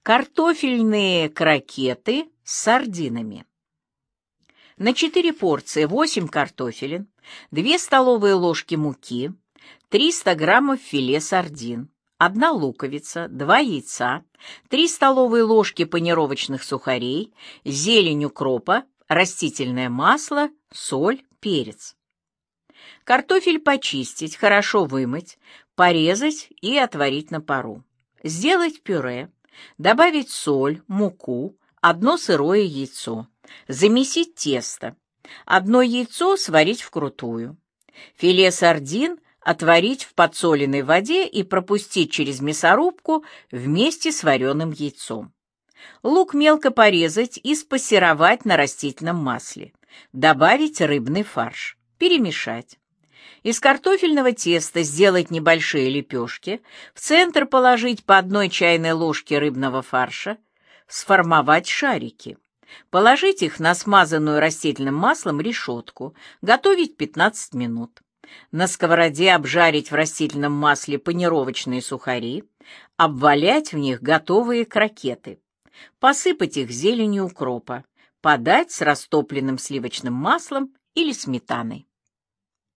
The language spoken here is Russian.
Картофельные крокеты с сардинами. На 4 порции 8 картофелин, 2 столовые ложки муки, 300 граммов филе сардин, 1 луковица, 2 яйца, 3 столовые ложки панировочных сухарей, зелень укропа, растительное масло, соль, перец. Картофель почистить, хорошо вымыть, порезать и отварить на пару. Сделать пюре, добавить соль, муку, 1 сырое яйцо, замесить тесто, 1 яйцо сварить вкрутую. Филе сардин отварить в подсоленной воде и пропустить через мясорубку вместе с вареным яйцом. Лук мелко порезать и спассеровать на растительном масле. Добавить рыбный фарш. Перемешать. Из картофельного теста сделать небольшие лепешки, в центр положить по 1 чайной ложке рыбного фарша, сформовать шарики. Положить их на смазанную растительным маслом решетку, готовить 15 минут. На сковороде обжарить в растительном масле панировочные сухари, обвалять в них готовые крокеты, посыпать их зеленью укропа, подать с растопленным сливочным маслом или сметаной.